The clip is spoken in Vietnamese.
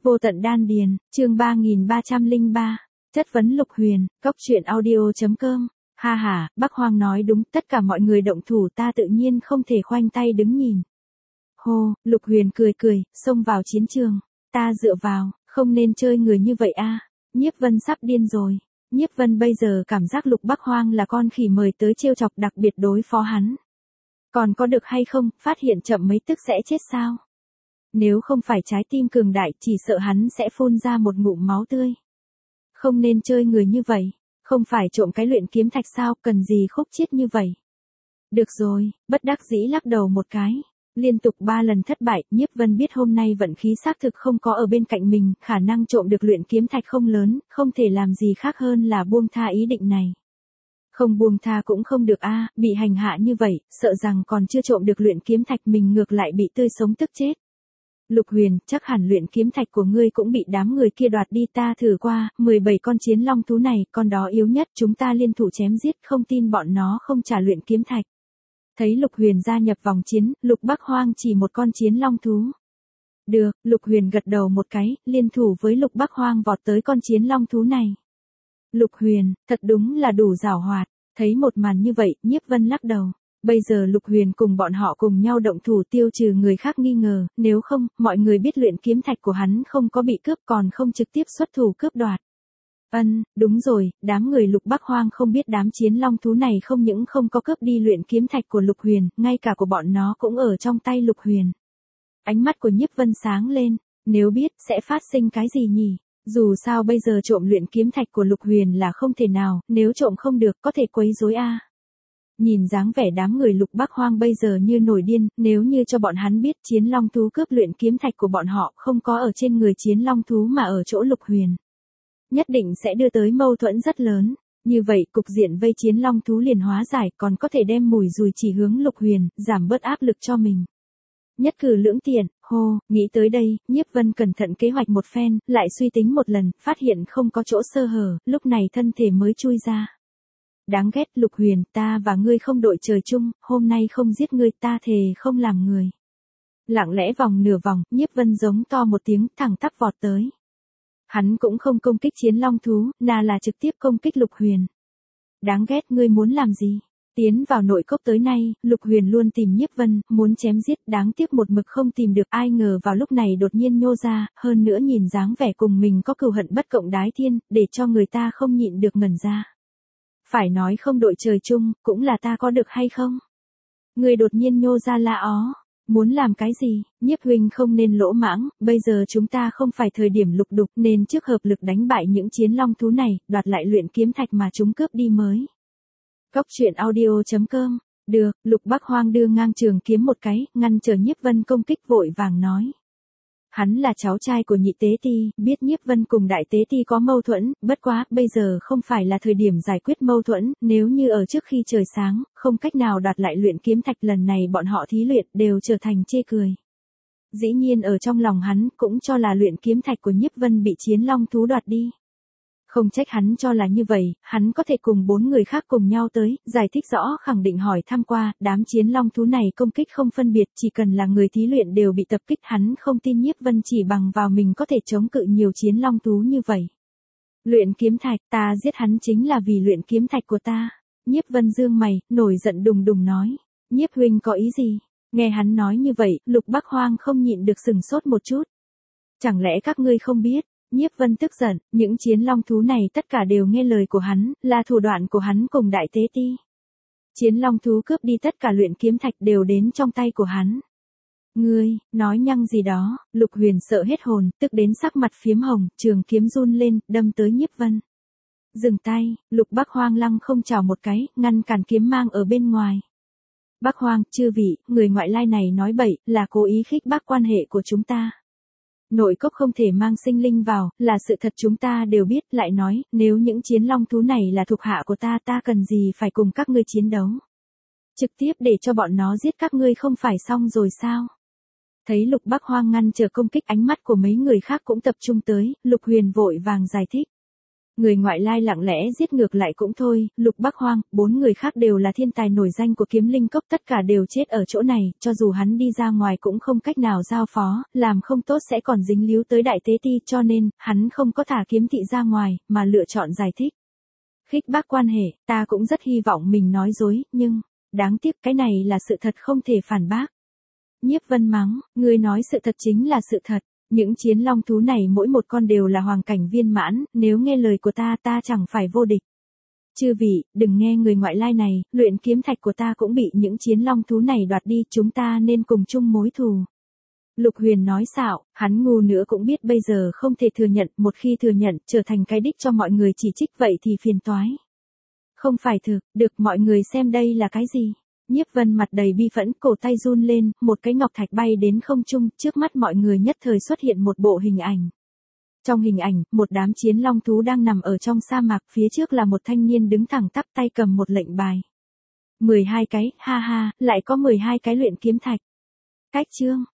Vô tận đan điền, chương 3303. Chất vấn Lục Huyền, Cốc Truyện Audio.com. Ha ha, Bắc Hoang nói đúng, tất cả mọi người động thủ ta tự nhiên không thể khoanh tay đứng nhìn. Hô, Lục Huyền cười cười, xông vào chiến trường. Ta dựa vào, không nên chơi người như vậy a. Nhiếp Vân sắp điên rồi. Nhiếp Vân bây giờ cảm giác Lục Bắc Hoang là con khỉ mời tới trêu chọc đặc biệt đối phó hắn. Còn có được hay không, phát hiện chậm mấy tức sẽ chết sao? Nếu không phải trái tim cường đại chỉ sợ hắn sẽ phun ra một ngụm máu tươi. Không nên chơi người như vậy, không phải trộm cái luyện kiếm thạch sao, cần gì khúc chiết như vậy. Được rồi, bất đắc dĩ lắc đầu một cái. Liên tục 3 lần thất bại, Nhiếp Vân biết hôm nay vận khí xác thực không có ở bên cạnh mình, khả năng trộm được luyện kiếm thạch không lớn, không thể làm gì khác hơn là buông tha ý định này. Không buông tha cũng không được a, bị hành hạ như vậy, sợ rằng còn chưa trộm được luyện kiếm thạch mình ngược lại bị tươi sống tức chết. Lục Huyền, chắc hẳn luyện kiếm thạch của ngươi cũng bị đám người kia đoạt đi, ta thử qua, 17 con chiến long thú này, con đó yếu nhất, chúng ta liên thủ chém giết, không tin bọn nó không trả luyện kiếm thạch. Thấy Lục Huyền gia nhập vòng chiến, Lục Bắc Hoang chỉ một con chiến long thú. Được, Lục Huyền gật đầu một cái, liên thủ với Lục Bắc Hoang vọt tới con chiến long thú này. Lục Huyền, thật đúng là đủ giảo hoạt, thấy một màn như vậy, Nhiếp Vân lắc đầu. Bây giờ Lục Huyền cùng bọn họ cùng nhau động thủ tiêu trừ người khác nghi ngờ, nếu không, mọi người biết luyện kiếm thạch của hắn không có bị cướp còn không trực tiếp xuất thủ cướp đoạt. Đúng rồi, đám người Lục Bắc Hoang không biết đám chiến long thú này không những không có cướp đi luyện kiếm thạch của Lục Huyền, ngay cả của bọn nó cũng ở trong tay Lục Huyền. Ánh mắt của Nhiếp Vân sáng lên, nếu biết sẽ phát sinh cái gì nhỉ? Dù sao bây giờ trộm luyện kiếm thạch của Lục Huyền là không thể nào, nếu trộm không được có thể quấy rối a. Nhìn dáng vẻ đám người Lục Bắc Hoang bây giờ như nổi điên, nếu như cho bọn hắn biết chiến long thú cướp luyện kiếm thạch của bọn họ không có ở trên người chiến long thú mà ở chỗ Lục Huyền. Nhất định sẽ đưa tới mâu thuẫn rất lớn, như vậy cục diện vây chiến long thú liền hóa giải còn có thể đem mùi dùi chỉ hướng Lục Huyền, giảm bớt áp lực cho mình. Nhất cử lưỡng tiện, nghĩ tới đây, Nhiếp Vân cẩn thận kế hoạch một phen, lại suy tính một lần, phát hiện không có chỗ sơ hở, lúc này thân thể mới chui ra. Đáng ghét Lục Huyền, ta và ngươi không đội trời chung, hôm nay không giết ngươi ta thề không làm người. Lặng lẽ vòng nửa vòng, Nhiếp Vân giống to một tiếng thẳng tắp vọt tới. Hắn cũng không công kích chiến long thú, là trực tiếp công kích Lục Huyền. Đáng ghét, ngươi muốn làm gì? Tiến vào nội cốc tới nay, Lục Huyền luôn tìm Nhiếp Vân, muốn chém giết, đáng tiếc một mực không tìm được, ai ngờ vào lúc này đột nhiên nhô ra, hơn nữa nhìn dáng vẻ cùng mình có cừu hận bất cộng đái thiên, để cho người ta không nhịn được ngẩn ra. Phải nói không đội trời chung, cũng là ta có được hay không? Người đột nhiên nhô ra la ó, muốn làm cái gì? Nhiếp huynh không nên lỗ mãng, bây giờ chúng ta không phải thời điểm lục đục nên trước hợp lực đánh bại những chiến long thú này, đoạt lại luyện kiếm thạch mà chúng cướp đi mới. Cốc Truyện Audio.com. Được, Lục Bắc Hoang đưa ngang trường kiếm một cái, ngăn trở Nhiếp Vân công kích vội vàng nói. Hắn là cháu trai của Nhị Tế Ti, biết Nhiếp Vân cùng Đại Tế Ti có mâu thuẫn, bất quá, bây giờ không phải là thời điểm giải quyết mâu thuẫn, nếu như ở trước khi trời sáng, không cách nào đoạt lại luyện kiếm thạch lần này bọn họ thí luyện đều trở thành chê cười. Dĩ nhiên ở trong lòng hắn cũng cho là luyện kiếm thạch của Nhiếp Vân bị chiến long thú đoạt đi. Không trách hắn cho là như vậy, hắn có thể cùng 4 người khác cùng nhau tới, giải thích rõ khẳng định hỏi thăm qua, đám chiến long thú này công kích không phân biệt, chỉ cần là người thí luyện đều bị tập kích, hắn không tin Nhiếp Vân chỉ bằng vào mình có thể chống cự nhiều chiến long thú như vậy. Luyện kiếm thạch, ta giết hắn chính là vì luyện kiếm thạch của ta. Nhiếp Vân dương mày, nổi giận đùng đùng nói, Nhiếp huynh có ý gì? Nghe hắn nói như vậy, Lục Bắc Hoang không nhịn được sừng sốt một chút. Chẳng lẽ các ngươi không biết? Nhiếp Vân tức giận, những chiến long thú này tất cả đều nghe lời của hắn, là thủ đoạn của hắn cùng Đại Tế Ti. Chiến long thú cướp đi tất cả luyện kiếm thạch đều đến trong tay của hắn. Ngươi, nói nhăng gì đó, Lục Huyền sợ hết hồn, tức đến sắc mặt phiếm hồng, trường kiếm run lên, đâm tới Nhiếp Vân. Dừng tay, Lục Bắc Hoang lăng không chào một cái, ngăn cản kiếm mang ở bên ngoài. Bắc Hoang, chư vị, người ngoại lai này nói bậy, là cố ý khích bác quan hệ của chúng ta. Nội cốc không thể mang sinh linh vào, là sự thật chúng ta đều biết, lại nói, nếu những chiến long thú này là thuộc hạ của ta, ta cần gì phải cùng các ngươi chiến đấu. Trực tiếp để cho bọn nó giết các ngươi không phải xong rồi sao? Thấy Lục Bắc Hoang ngăn trở công kích, ánh mắt của mấy người khác cũng tập trung tới, Lục Huyền vội vàng giải thích. Người ngoại lai lặng lẽ giết ngược lại cũng thôi, Lục Bắc Hoang, 4 người khác đều là thiên tài nổi danh của kiếm linh cốc, tất cả đều chết ở chỗ này, cho dù hắn đi ra ngoài cũng không cách nào giao phó, làm không tốt sẽ còn dính líu tới đại tế ti, cho nên, hắn không có thả kiếm thị ra ngoài, mà lựa chọn giải thích. Khích bác quan hệ, ta cũng rất hy vọng mình nói dối, nhưng, đáng tiếc cái này là sự thật không thể phản bác. Nhiếp Vân mắng, ngươi nói sự thật chính là sự thật. Những chiến long thú này mỗi một con đều là hoàng cảnh viên mãn, nếu nghe lời của ta chẳng phải vô địch. Chư vị, đừng nghe người ngoại lai này, luyện kiếm thạch của ta cũng bị những chiến long thú này đoạt đi, chúng ta nên cùng chung mối thù. Lục Huyền nói xạo, hắn ngu nữa cũng biết bây giờ không thể thừa nhận, một khi thừa nhận, trở thành cái đích cho mọi người chỉ trích vậy thì phiền toái. Không phải thực, được mọi người xem đây là cái gì. Nhiếp Vân mặt đầy bi phẫn, cổ tay run lên, một cái ngọc thạch bay đến không trung, trước mắt mọi người nhất thời xuất hiện một bộ hình ảnh. Trong hình ảnh, một đám chiến long thú đang nằm ở trong sa mạc, phía trước là một thanh niên đứng thẳng tắp tay cầm một lệnh bài. 12 cái, ha ha, lại có 12 cái luyện kiếm thạch. Cách chương.